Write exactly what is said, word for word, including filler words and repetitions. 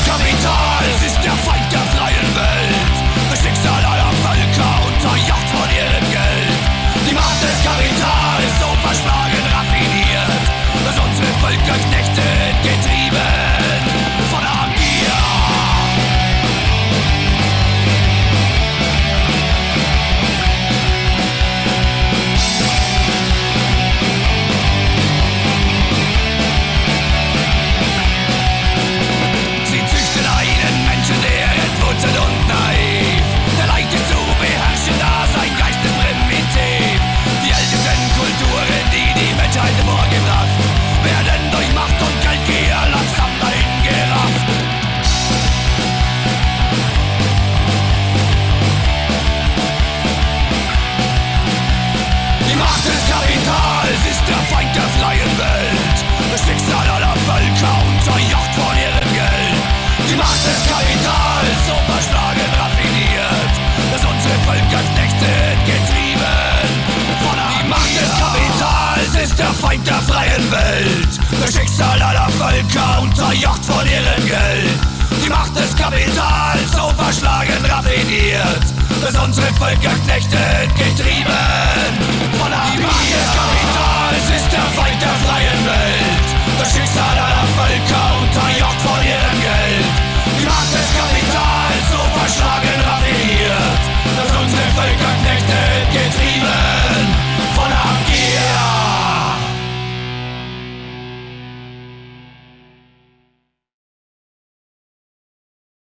Kapitals ist der Feind der freien Welt. Das Schicksal aller Völker unterjocht von ihrem Geld. Die Macht des Kapitals ist so verschlagen raffiniert, dass unsere Völker knechtet, getrieben von der Gier. Sie züchten einen Menschen, der entwurzelt und naiv. Der leicht ist zu beherrschen, da sein Geist ist primitiv. Die ältesten Kulturen, die die Menschheit vorgebracht, werden durch Macht und Geldgier langsam dahingerafft. Die Macht des Kapitals ist der Feind der freien Welt. Das Schicksal aller Völker unterjocht von ihrem Geld. Die Macht des Kapitals so verschlagen raffiniert, dass unsere Völker knechtet, getrieben von der Die Macht des Kapitals ist der Feind der freien Welt. Das Schicksal aller Völker unterjocht von ihrem Geld. Die Macht des Kapitals so verschlagen raffiniert, dass unsere Völker knechtet, getrieben von